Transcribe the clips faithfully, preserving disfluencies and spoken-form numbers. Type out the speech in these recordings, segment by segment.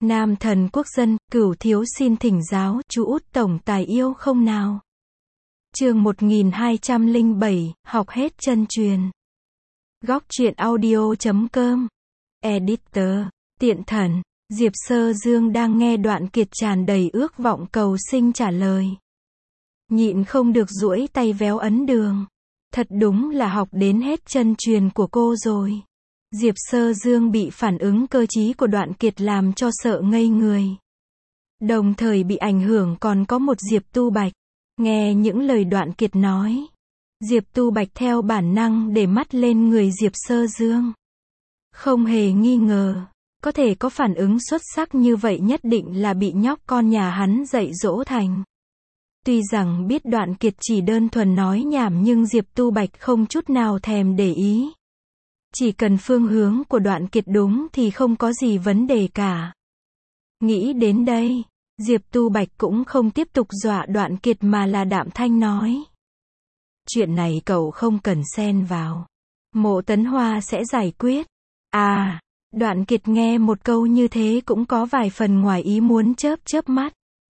Nam thần quốc dân, Cửu thiếu xin thỉnh giáo, chú út tổng tài yêu không nào? Chương một nghìn hai trăm lẻ bảy, học hết chân truyền. Góc truyện audio chấm com. Editor, Tiện Thần. Diệp Sơ Dương đang nghe Đoạn Kiệt tràn đầy ước vọng cầu sinh trả lời. Nhịn không được duỗi tay véo ấn đường. Thật đúng là học đến hết chân truyền của cô rồi. Diệp Sơ Dương bị phản ứng cơ trí của Đoạn Kiệt làm cho sợ ngây người. Đồng thời bị ảnh hưởng còn có một Diệp Tu Bạch. Nghe những lời Đoạn Kiệt nói, Diệp Tu Bạch theo bản năng để mắt lên người Diệp Sơ Dương. Không hề nghi ngờ, có thể có phản ứng xuất sắc như vậy nhất định là bị nhóc con nhà hắn dạy dỗ thành. Tuy rằng biết Đoạn Kiệt chỉ đơn thuần nói nhảm nhưng Diệp Tu Bạch không chút nào thèm để ý. Chỉ cần phương hướng của Đoạn Kiệt đúng thì không có gì vấn đề cả. Nghĩ đến đây, Diệp Tu Bạch cũng không tiếp tục dọa Đoạn Kiệt mà là đạm thanh nói. Chuyện này cậu không cần xen vào. Mộ Tấn Hoa sẽ giải quyết. À, Đoạn Kiệt nghe một câu như thế cũng có vài phần ngoài ý muốn chớp chớp mắt.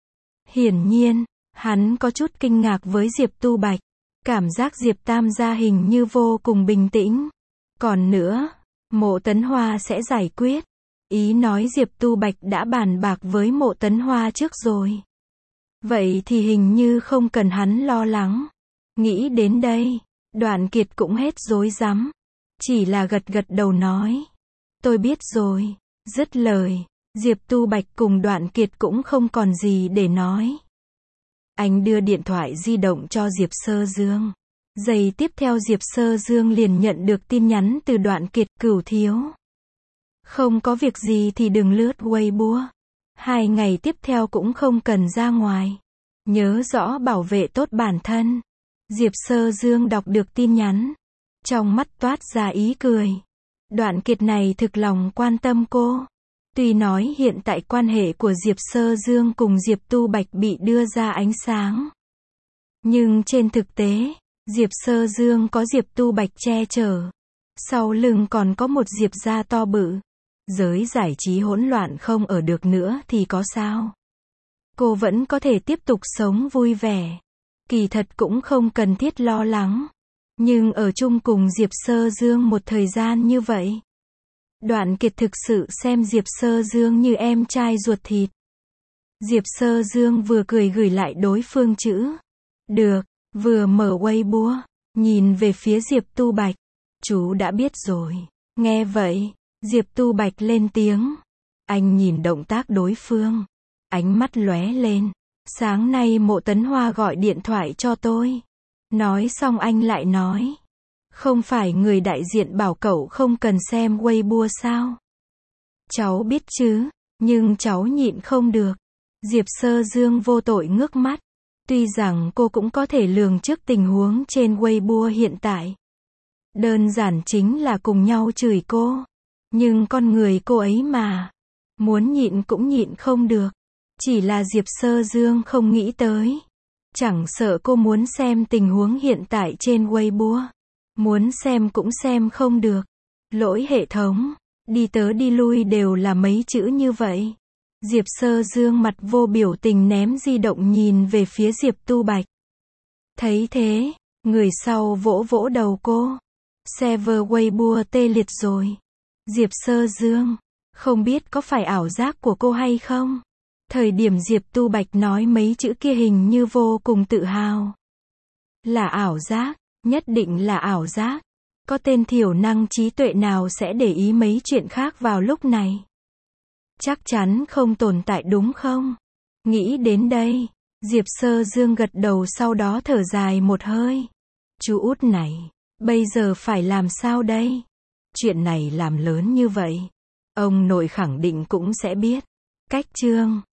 Hiển nhiên, hắn có chút kinh ngạc với Diệp Tu Bạch. Cảm giác Diệp Tam gia hình như vô cùng bình tĩnh. Còn nữa, Mộ Tấn Hoa sẽ giải quyết. Ý nói Diệp Tu Bạch đã bàn bạc với Mộ Tấn Hoa trước rồi. Vậy thì hình như không cần hắn lo lắng. Nghĩ đến đây, Đoạn Kiệt cũng hết rối rắm. Chỉ là gật gật đầu nói. Tôi biết rồi. Dứt lời, Diệp Tu Bạch cùng Đoạn Kiệt cũng không còn gì để nói. Anh đưa điện thoại di động cho Diệp Sơ Dương. Giây tiếp theo Diệp Sơ Dương liền nhận được tin nhắn từ Đoạn Kiệt. Cửu thiếu, không có việc gì thì đừng lướt Weibo. Hai ngày tiếp theo cũng không cần ra ngoài. Nhớ rõ bảo vệ tốt bản thân. Diệp Sơ Dương đọc được tin nhắn. Trong mắt toát ra ý cười. Đoạn Kiệt này thực lòng quan tâm cô. Tuy nói hiện tại quan hệ của Diệp Sơ Dương cùng Diệp Tu Bạch bị đưa ra ánh sáng. Nhưng trên thực tế, Diệp Sơ Dương có Diệp Tu Bạch che chở. Sau lưng còn có một Diệp gia to bự. Giới giải trí hỗn loạn không ở được nữa thì có sao? Cô vẫn có thể tiếp tục sống vui vẻ. Kỳ thật cũng không cần thiết lo lắng. Nhưng ở chung cùng Diệp Sơ Dương một thời gian như vậy, Đoạn Kiệt thực sự xem Diệp Sơ Dương như em trai ruột thịt. Diệp Sơ Dương vừa cười gửi lại đối phương chữ được, vừa mở Weibo, nhìn về phía Diệp Tu Bạch. Chú đã biết rồi. Nghe vậy, Diệp Tu Bạch lên tiếng. Anh nhìn động tác đối phương. Ánh mắt lóe lên. Sáng nay Mộ Tấn Hoa gọi điện thoại cho tôi. Nói xong anh lại nói. Không phải người đại diện bảo cậu không cần xem Weibo sao? Cháu biết chứ, nhưng cháu nhịn không được. Diệp Sơ Dương vô tội ngước mắt. Tuy rằng cô cũng có thể lường trước tình huống trên Weibo hiện tại. Đơn giản chính là cùng nhau chửi cô. Nhưng con người cô ấy mà. Muốn nhịn cũng nhịn không được. Chỉ là Diệp Sơ Dương không nghĩ tới. Chẳng sợ cô muốn xem tình huống hiện tại trên Weibo. Muốn xem cũng xem không được. Lỗi hệ thống. Đi tớ đi lui đều là mấy chữ như vậy. Diệp Sơ Dương mặt vô biểu tình ném di động nhìn về phía Diệp Tu Bạch. Thấy thế, người sau vỗ vỗ đầu cô. Server Weibo tê liệt rồi. Diệp Sơ Dương, không biết có phải ảo giác của cô hay không? Thời điểm Diệp Tu Bạch nói mấy chữ kia hình như vô cùng tự hào. Là ảo giác, nhất định là ảo giác. Có tên thiểu năng trí tuệ nào sẽ để ý mấy chuyện khác vào lúc này? Chắc chắn không tồn tại đúng không? Nghĩ đến đây, Diệp Sơ Dương gật đầu sau đó thở dài một hơi. Chú út này, bây giờ phải làm sao đây? Chuyện này làm lớn như vậy, ông nội khẳng định cũng sẽ biết. Cách chương